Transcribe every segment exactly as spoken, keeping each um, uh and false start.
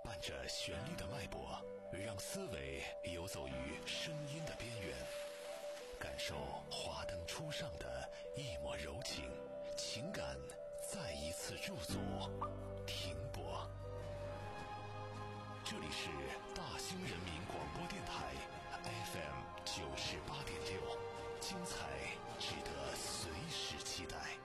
伴着旋律的脉搏，让思维游走于声音的边缘，感受华灯初上的一抹柔情，情感再一次驻足停泊。这里是大兴人民广播电台 F M 九十八点六，精彩值得随时期待。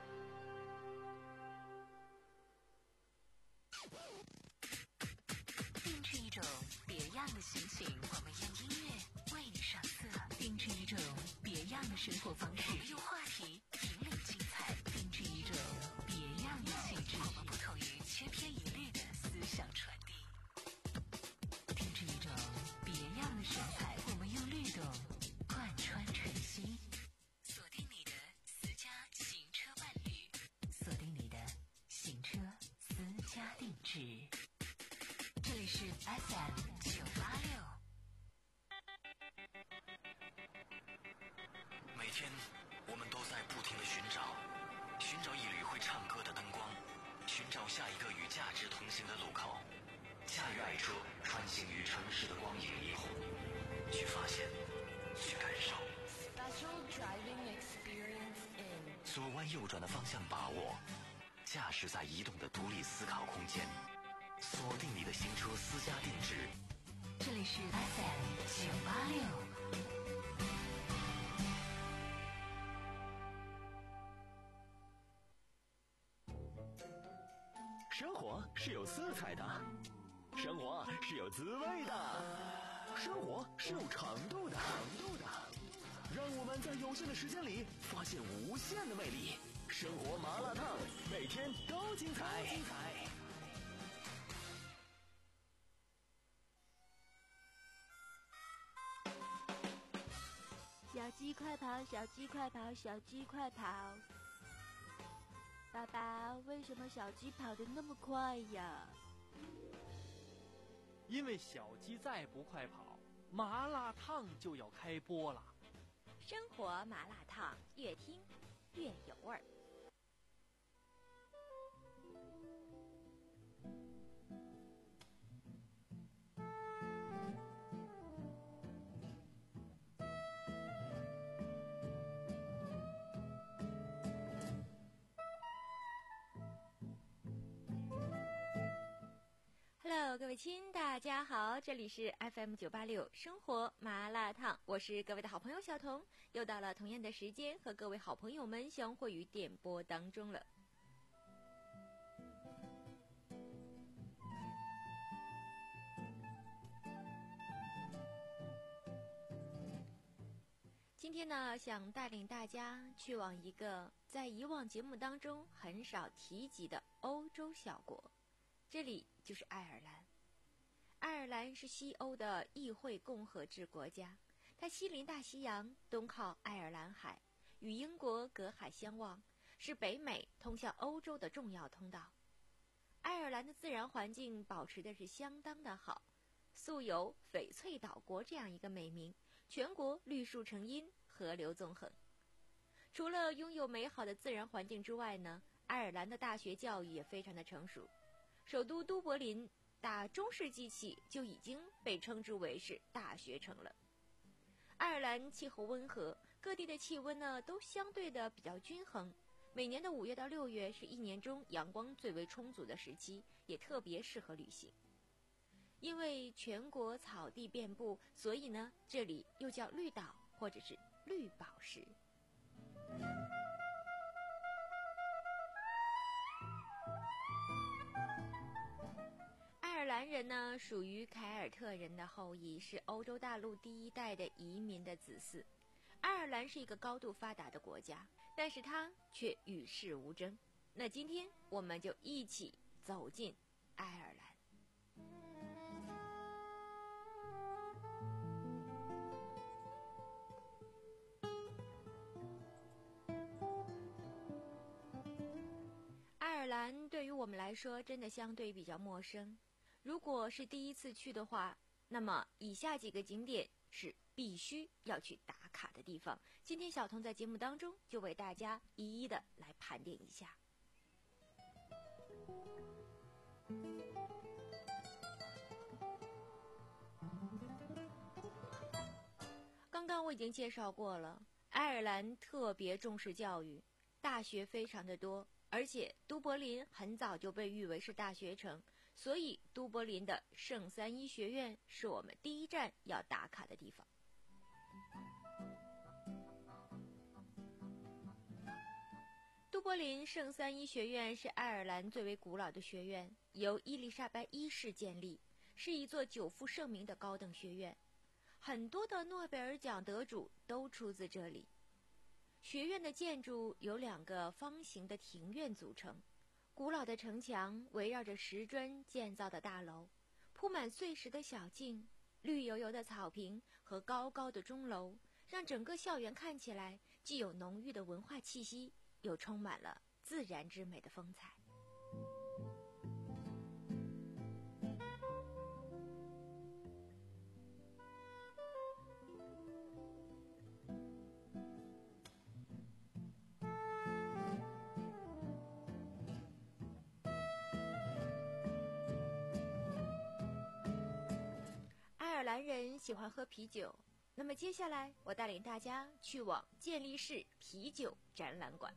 定制一种别样的心情，我们用音乐为你上色；定制一种别样的生活方式，我们用话题引领精彩；定制一种别样的气质，我们不同于千篇一律的思想传递；定制一种别样的神采，我们用律动贯穿晨曦。锁定你的私家行车伴侣，锁定你的行车私家定制。这里是 F M 九八六。 每天我们都在不停地寻找，寻找一缕会唱歌的灯光，寻找下一个与价值同行的路口。驾驭爱车，穿行于城市的光影霓虹，去发现，去感受。 Special driving experience in 左弯右转的方向把握，驾驶在移动的独立思考空间。锁定你的行车私家定制， 这里是 F M 九八六。 生活是有色彩的，生活是有滋味的，生活是有长度的。让我们在有限的时间里发现无限的魅力。生活麻辣烫，每天都精彩。 小鸡快跑，小鸡快跑，小鸡快跑！爸爸，为什么小鸡跑得那么快呀？ 因为小鸡再不快跑，麻辣烫就要开播了。 生活麻辣烫，越听越有味儿。Hello， 各位亲，大家好，这里是 F M 九八六生活麻辣烫，我是各位的好朋友小彤，又到了同样的时间和各位好朋友们相会于电波当中了。今天呢，想带领大家去往一个在以往节目当中很少提及的欧洲小国，这里就是爱尔兰。爱尔兰是西欧的议会共和制国家，它西临大西洋，东靠爱尔兰海，与英国隔海相望，是北美通向欧洲的重要通道。爱尔兰的自然环境保持的是相当的好，素有翡翠岛国这样一个美名，全国绿树成荫，河流纵横。除了拥有美好的自然环境之外呢，爱尔兰的大学教育也非常的成熟。首都都柏林打中世纪起就已经被称之为是大学城了。爱尔兰气候温和，各地的气温呢都相对的比较均衡。每年的五月到六月是一年中阳光最为充足的时期，也特别适合旅行。因为全国草地遍布，所以呢这里又叫绿岛或者是绿宝石。爱尔兰人呢属于凯尔特人的后裔，是欧洲大陆第一代的移民的子嗣。爱尔兰是一个高度发达的国家，但是它却与世无争。那今天我们就一起走进爱尔兰。爱尔兰对于我们来说真的相对比较陌生，如果是第一次去的话，那么以下几个景点是必须要去打卡的地方。今天小彤在节目当中就为大家一一的来盘点一下。 刚刚我已经介绍过了，爱尔兰特别重视教育，大学非常的多，而且都柏林很早就被誉为是大学城，所以都柏林的圣三一学院是我们第一站要打卡的地方。都柏林圣三一学院是爱尔兰最为古老的学院，由伊丽莎白一世建立，是一座久负盛名的高等学院，很多的诺贝尔奖得主都出自这里。学院的建筑由两个方形的庭院组成，古老的城墙围绕着石砖建造的大楼，铺满碎石的小径，绿油油的草坪和高高的钟楼，让整个校园看起来既有浓郁的文化气息，又充满了自然之美的风采。爱尔兰人喜欢喝啤酒，那么接下来我带领大家去往健力士啤酒展览馆。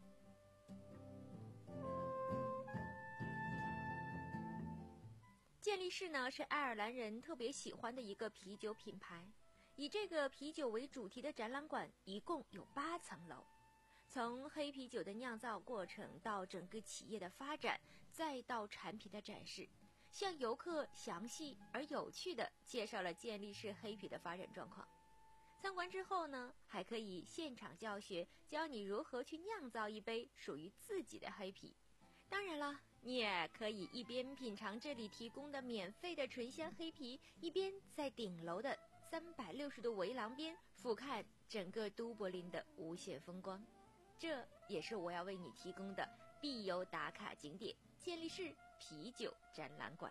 健力士呢是爱尔兰人特别喜欢的一个啤酒品牌，以这个啤酒为主题的展览馆一共有八层楼，从黑啤酒的酿造过程到整个企业的发展，再到产品的展示，向游客详细而有趣地介绍了健力士黑啤的发展状况。参观之后呢，还可以现场教学，教你如何去酿造一杯属于自己的黑啤。当然了，你也可以一边品尝这里提供的免费的醇香黑啤，一边在顶楼的三百六十度围廊边俯瞰整个都柏林的无限风光。这也是我要为你提供的必游打卡景点——健力士啤酒展览馆。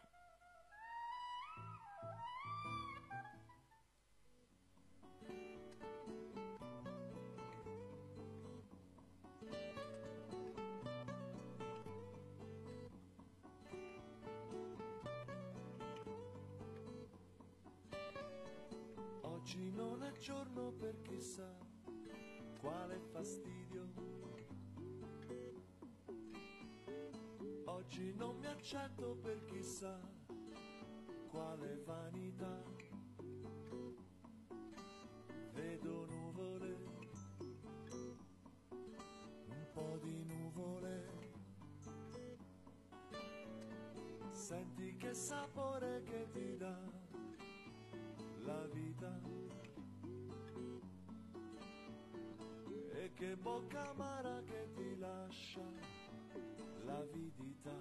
Oggi non è giorno per chissà quale fastidio. Oggi non mi accetto per chissà quale vanità. Vedo nuvole, un po' di nuvole. Senti che sapore che ti dà la vita e che bocca amara che ti lascia l'avidità.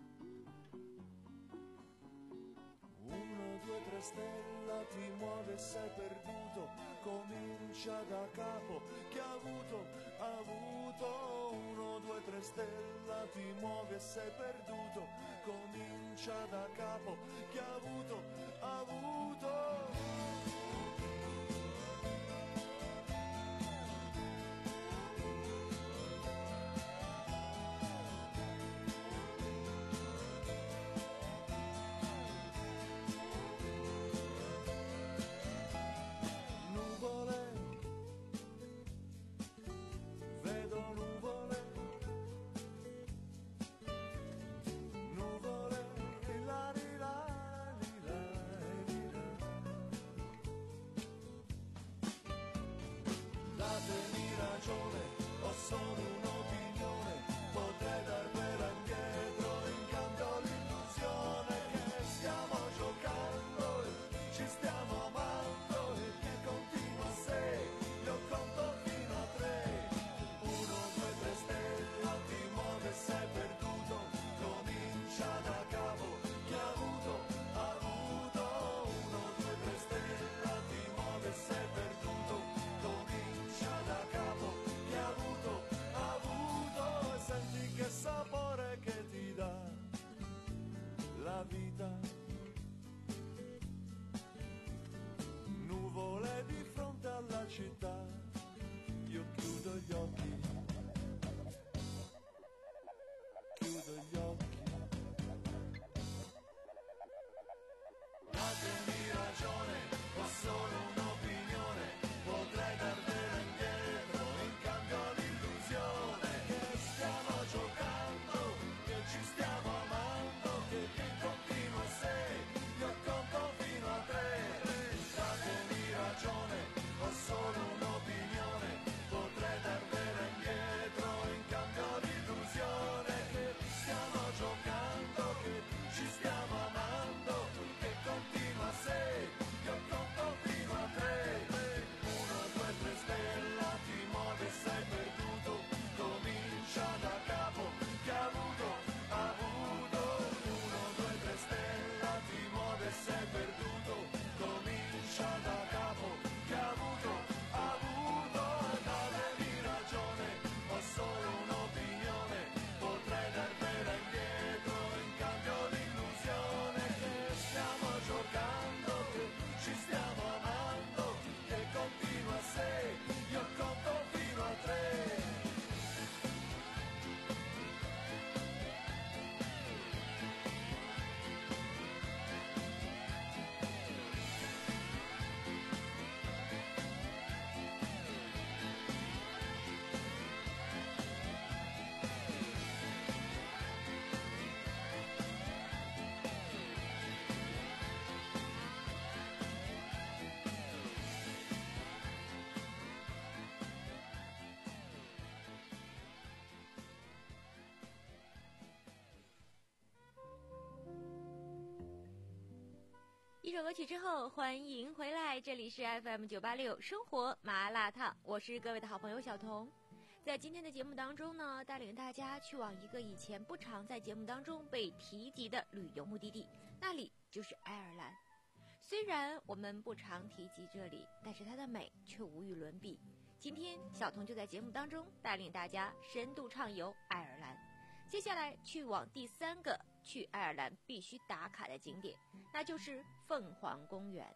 Uno, due, tre stella ti muove, sei perduto, comincia da capo, che ha avuto, ha avuto. Uno, due, tre stella ti muove, sei perduto, comincia da capo, che ha avuto, ha avuto. 一首歌曲之后，欢迎回来，这里是 F M 九八六生活麻辣烫，我是各位的好朋友小彤。在今天的节目当中呢，带领大家去往一个以前不常在节目当中被提及的旅游目的地，那里就是爱尔兰。虽然我们不常提及这里，但是它的美却无与伦比。今天小彤就在节目当中带领大家深度畅游爱尔兰。接下来去往第三个去爱尔兰必须打卡的景点，那就是凤凰公园。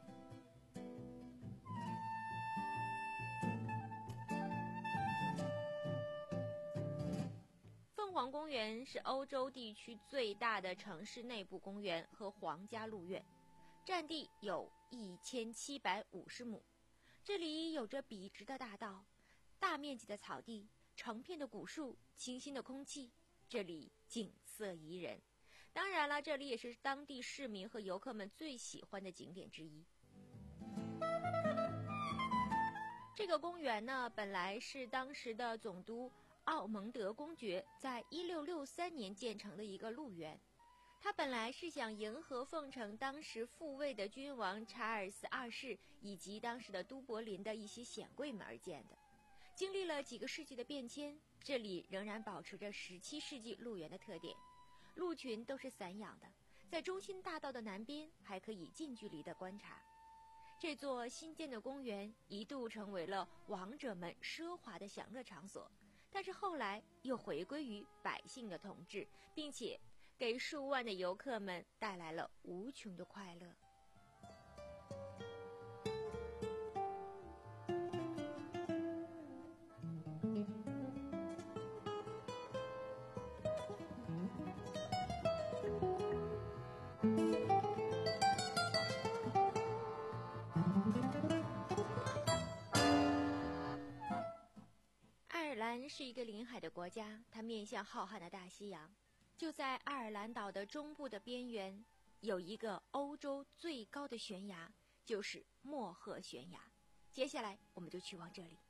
凤凰公园是欧洲地区最大的城市内部公园和皇家鹿苑，占地有一千七百五十亩。这里有着笔直的大道、大面积的草地、成片的古树、清新的空气，这里景色宜人。当然了，这里也是当地市民和游客们最喜欢的景点之一。这个公园呢，本来是当时的总督奥蒙德公爵在一六六三年建成的一个鹿园。他本来是想迎合奉承当时复位的君王查尔斯二世以及当时的都柏林的一些显贵们而建的。经历了几个世纪的变迁，这里仍然保持着十七世纪鹿园的特点。鹿群都是散养的，在中心大道的南边还可以近距离的观察。这座新建的公园一度成为了王者们奢华的享乐场所，但是后来又回归于百姓的统治，并且给数万的游客们带来了无穷的快乐。爱尔兰是一个临海的国家，它面向浩瀚的大西洋。就在爱尔兰岛的中部的边缘，有一个欧洲最高的悬崖，就是莫赫悬崖。接下来我们就去往这里。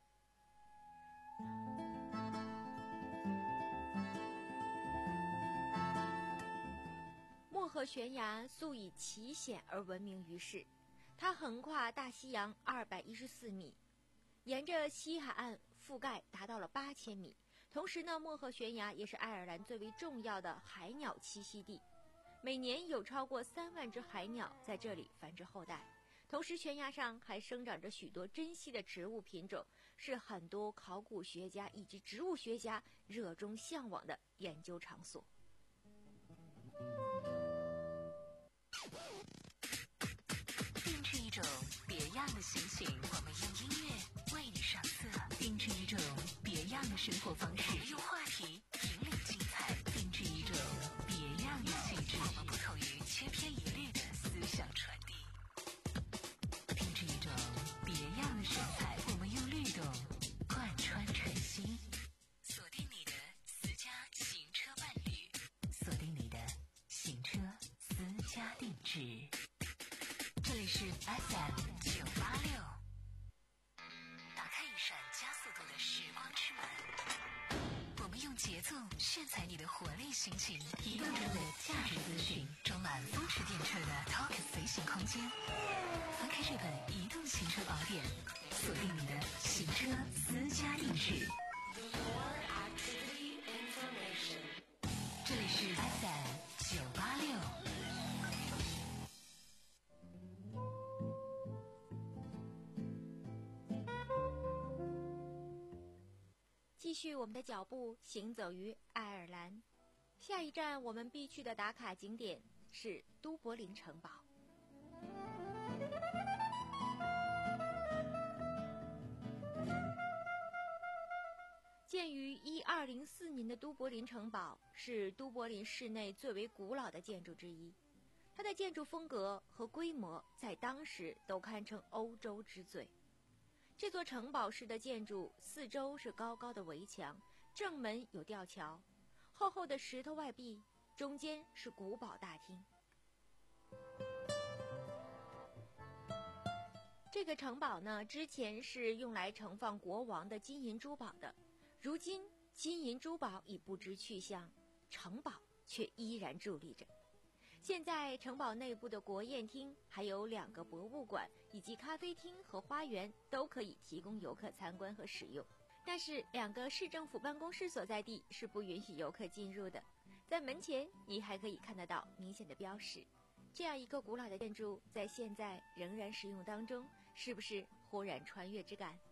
莫赫悬崖素以奇险而闻名于世，它横跨大西洋二百一十四米，沿着西海岸覆盖达到了八千米。同时呢，莫赫悬崖也是爱尔兰最为重要的海鸟栖息地，每年有超过三万只海鸟在这里繁殖后代。同时，悬崖上还生长着许多珍稀的植物品种，是很多考古学家以及植物学家热衷向往的研究场所。 定制一种别样的心情，我们用音乐为你上色；定制一种别样的生活方式，我们用话题引领精彩；定制一种别样的气质，我们不同于千篇一律的思想传递；定制一种别样的神采，我们用律动贯穿晨曦。锁定你的私家行车伴侣，锁定你的行车私家定制。这里是 F M 九八六，打开一扇加速度的时光之门，我们用节奏炫彩你的活力心情，移动中的价值资讯，装满风驰电掣的 Talk 随行空间。翻开这本移动行车宝典，锁定你的行车私家定制。这里是 F M 九八六。 继续我们的脚步，行走于爱尔兰。下一站我们必去的打卡景点是都柏林城堡。建于一二零四年的都柏林城堡是都柏林市内最为古老的建筑之一，它的建筑风格和规模在当时都堪称欧洲之最。这座城堡式的建筑四周是高高的围墙，正门有吊桥，厚厚的石头外壁，中间是古堡大厅。这个城堡呢，之前是用来盛放国王的金银珠宝的，如今金银珠宝已不知去向，城堡却依然伫立着。 现在城堡内部的国宴厅还有两个博物馆以及咖啡厅和花园都可以提供游客参观和使用，但是两个市政府办公室所在地是不允许游客进入的。在门前你还可以看得到明显的标识。这样一个古老的建筑在现在仍然使用当中，是不是忽然穿越之感？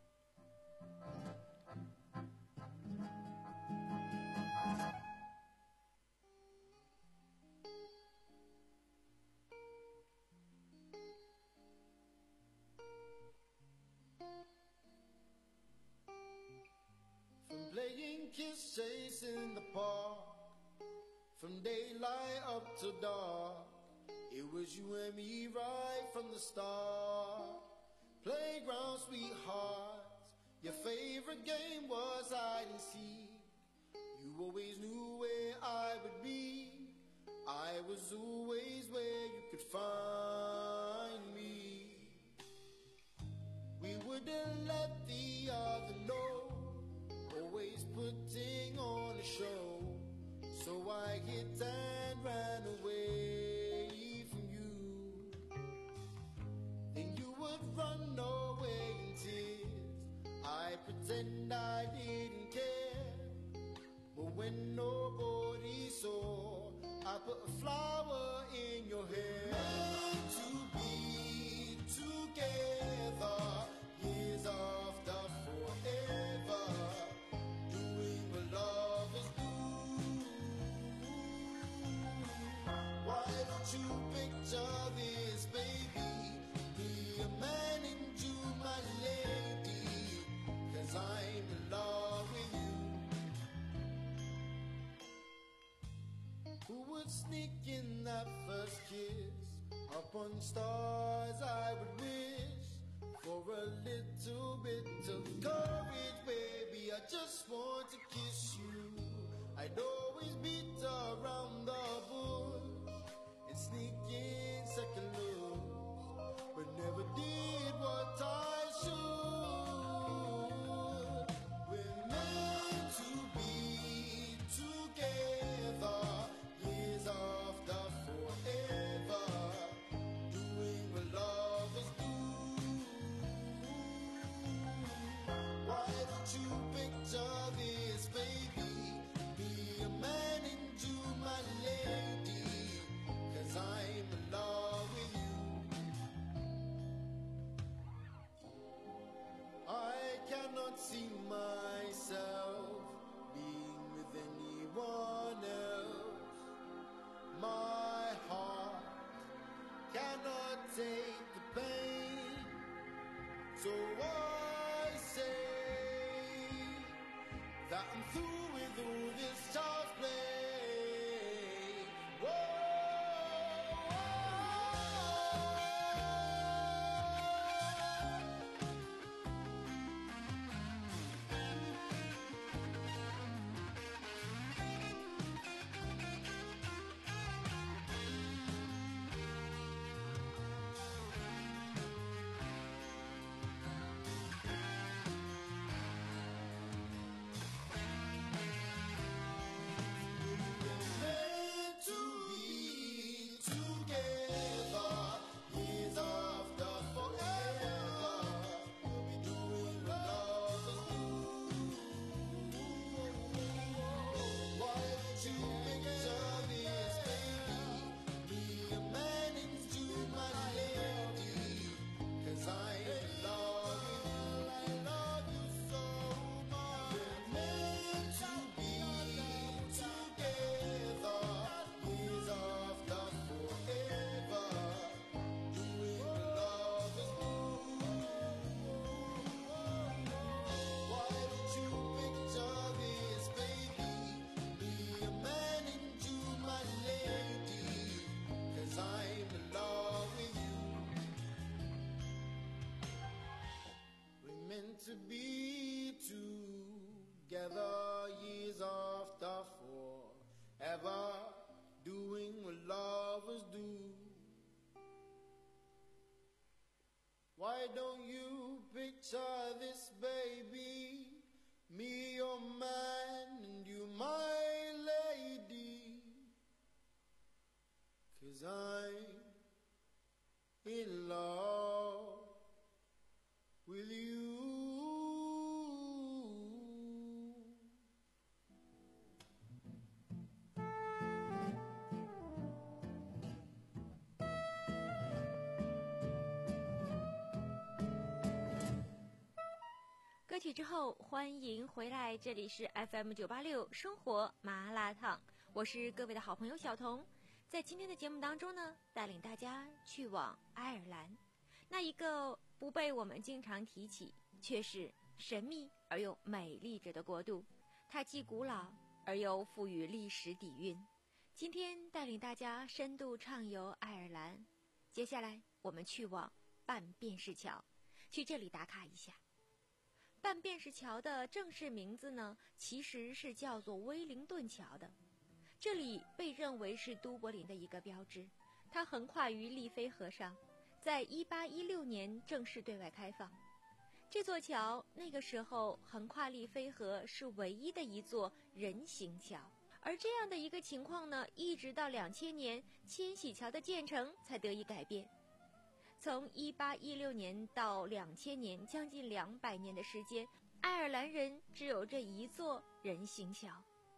Playing kiss chase in the park, from daylight up to dark, it was you and me right from the start. Playground sweethearts, your favorite game was hide and seek. You always knew where I would be, I was always where you could find me. We wouldn't let the other know, always putting on a show, so I hit and ran away from you. Then you would run away in tears, I pretend I didn't care, but when nobody saw, I put a flower in your hair. Meant to be together, years after forever, doing what lovers do. Why don't you picture this, baby? Be a man and you my lady, 'cause I'm in love with you. Who would sneak in that first kiss? Upon stars I would wish for a little bit of courage, baby. I just want to kiss you. I'd always beat around the bush and sneak in second looks, but never did what I should. We're meant to be together, years after forever, doing what lovers do. Why don't you picture this, baby? Be a man and do my lady, 'cause I'm in love with you. I cannot see myself being with anyone else. My heart cannot take the pain, so I say that I'm through with all this child's play. Whoa. Meant to be together, years after forever, doing what lovers do. Why don't you picture this, baby? Be a man and do my lady, 'cause I'm in love with you. I love you so much. We're meant to be together, years after forever, doing what lovers do. Why don't you picture this, baby? Be a man and do my lady, 'cause I'm in love with you. We're meant to be together, years after forever, doing what lovers do. Why don't you picture this, baby? Me your man and you my lady, 'cause I'm in love with you. 歌曲之后，欢迎回来，这里是 F M 九八六生活麻辣烫，我是各位的好朋友小彤。在今天的节目当中呢，带领大家去往爱尔兰，那一个不被我们经常提起，却是神秘而又美丽着的国度。它既古老而又富于历史底蕴。今天带领大家深度畅游爱尔兰，接下来我们去往半便士桥，去这里打卡一下。半便士桥的正式名字呢，其实是叫做威灵顿桥的。这里被认为是都柏林的一个标志，它横跨于利菲河上，在一八一六年正式对外开放。这座桥那个时候横跨利菲河是唯一的一座人行桥，而这样的一个情况呢，一直到两千年千禧桥的建成才得以改变。从一八一六年到两千年，将近两百年的时间，爱尔兰人只有这一座人行桥。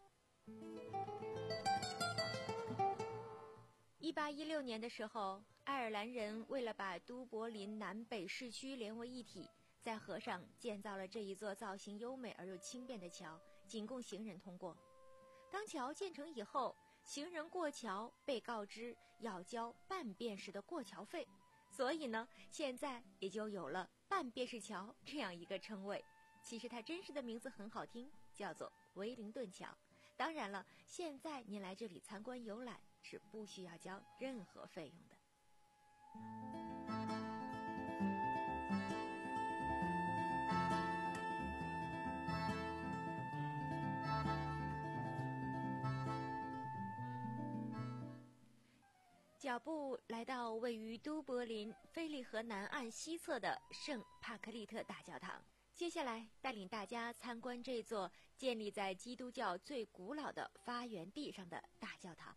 一八一六年的时候，爱尔兰人为了把都柏林南北市区连为一体，在河上建造了这一座造型优美而又轻便的桥，仅供行人通过。当桥建成以后，行人过桥被告知要交半便士的过桥费，所以呢，现在也就有了半便士桥这样一个称谓。其实它真实的名字很好听，叫做威灵顿桥。当然了，现在您来这里参观游览是不需要交任何费用的。脚步来到位于都柏林菲利河南岸西侧的圣帕克利特大教堂，接下来带领大家参观这座建立在基督教最古老的发源地上的大教堂。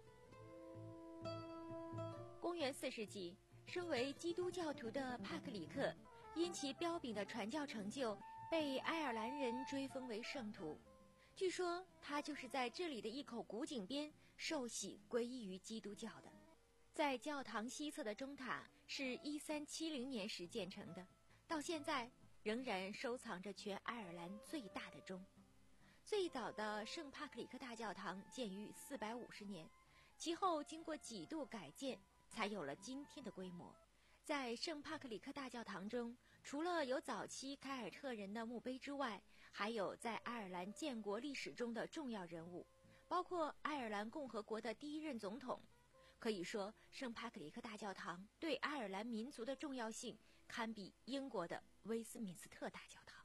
公元四世纪，身为基督教徒的帕克里克，因其彪炳的传教成就，被爱尔兰人追封为圣徒。据说他就是在这里的一口古井边受洗皈依于基督教的。在教堂西侧的钟塔是一三七零年时建成的，到现在仍然收藏着全爱尔兰最大的钟。最早的圣帕克里克大教堂建于四百五十年，其后经过几度改建，才有了今天的规模。在圣帕克里克大教堂中，除了有早期凯尔特人的墓碑之外，还有在爱尔兰建国历史中的重要人物，包括爱尔兰共和国的第一任总统。可以说，圣帕克里克大教堂对爱尔兰民族的重要性堪比英国的威斯敏斯特大教堂。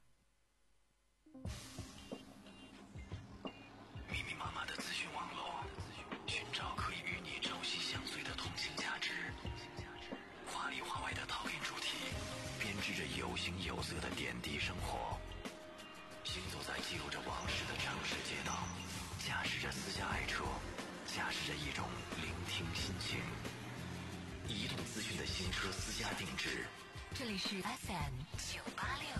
密密麻麻的资讯网络，寻找可以与你朝夕相随的通信价值。华里华外的讨论主题，编织着有形有色的点滴生活。行走在记录着往事的城市街道，驾驶着私家爱车，驾驶着一种聆听心情。移动资讯的新车私家定制， 这里是 F M 九八六。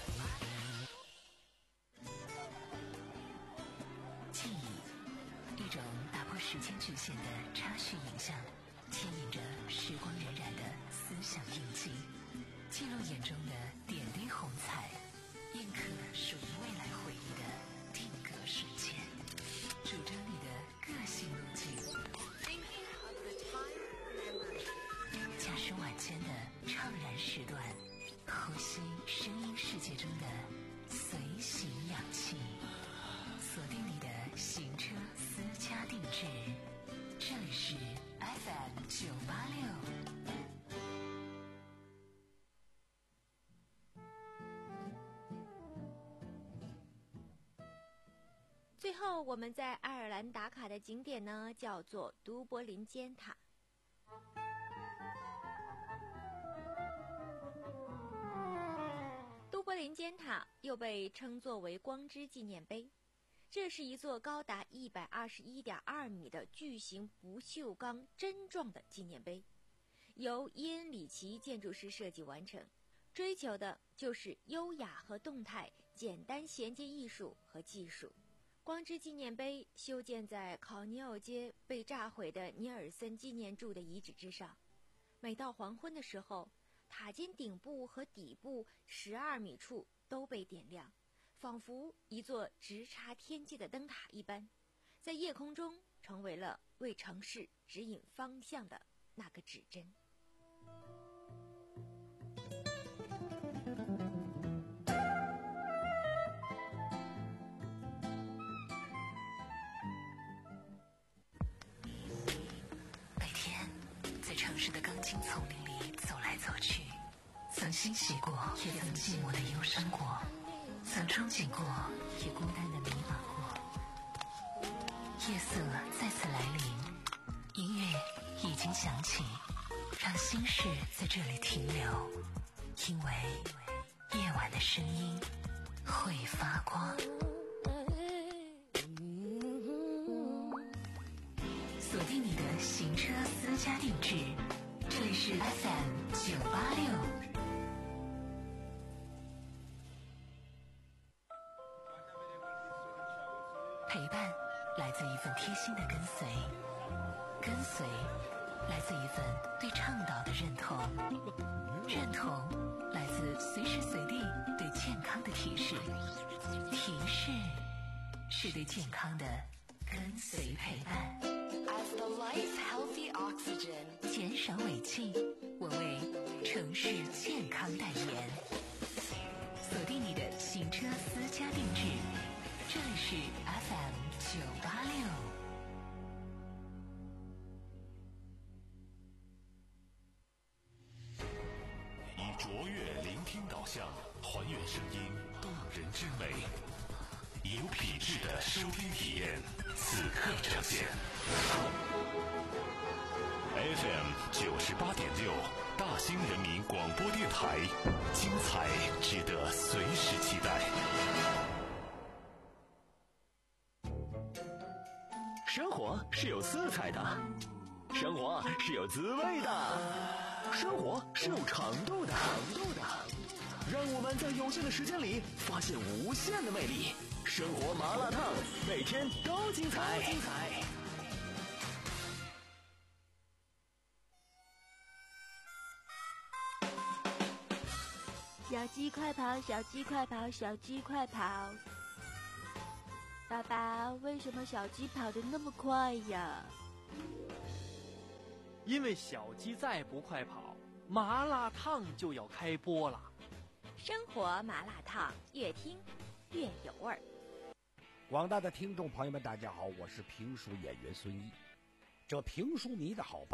记忆，一种打破时间局限的插叙影像，牵引着时光荏苒的思想印记，记录眼中的点滴红彩，印刻属于未来回忆的定格瞬间，主张你的个性路径。驾驶晚间的怅然时段，呼吸声音世界中的随行氧气，锁定你的行车私家定制。这里是 F M 九八六。 最后我们在爱尔兰打卡的景点呢，叫做都柏林尖塔。都柏林尖塔又被称作为光之纪念碑， 这是一座高达一百二十一点二米的巨型不锈钢针状的纪念碑，由伊恩·里奇建筑师设计完成，追求的就是优雅和动态，简单衔接艺术和技术。光之纪念碑修建在考尼奥街被炸毁的尼尔森纪念柱的遗址之上，每到黄昏的时候，塔尖顶部和底部十二米处都被点亮，仿佛一座直插天际的灯塔一般，在夜空中成为了为城市指引方向的那个指针。 每天在城市的钢筋丛林里走来走去，曾欣喜过，也曾寂寞的忧伤过，曾憧憬过，也孤单的迷茫过。夜色再次来临，音乐已经响起，让心事在这里停留，因为夜晚的声音会发光。锁定你的行车私家定制，这里是 F M 九八六。陪伴来自一份贴心的跟随，跟随来自一份对倡导的认同，认同来自随时随地对健康的提示，提示是对健康的跟随陪伴。 As the life healthy oxygen， 减少尾气，我为城市健康代言。锁定你的行车私家定制，这里是 F M 九八六。 以卓越聆听导向，还原声音动人之美，有品质的收听体验，此刻呈现。F M 九十八点六，大兴人民广播电台，精彩值得随时期待。 生活是有色彩的，生活是有滋味的，生活是有长度的。让我们在有限的时间里发现无限的魅力。生活麻辣烫，每天都精彩。精彩。 小鸡快跑，小鸡快跑，小鸡快跑！爸爸，为什么小鸡跑得那么快呀？ 因为小鸡再不快跑，麻辣烫就要开播了。 生活麻辣烫，越听越有味儿。 广大的听众朋友们，大家好，我是评书演员孙一。这评书迷的好伴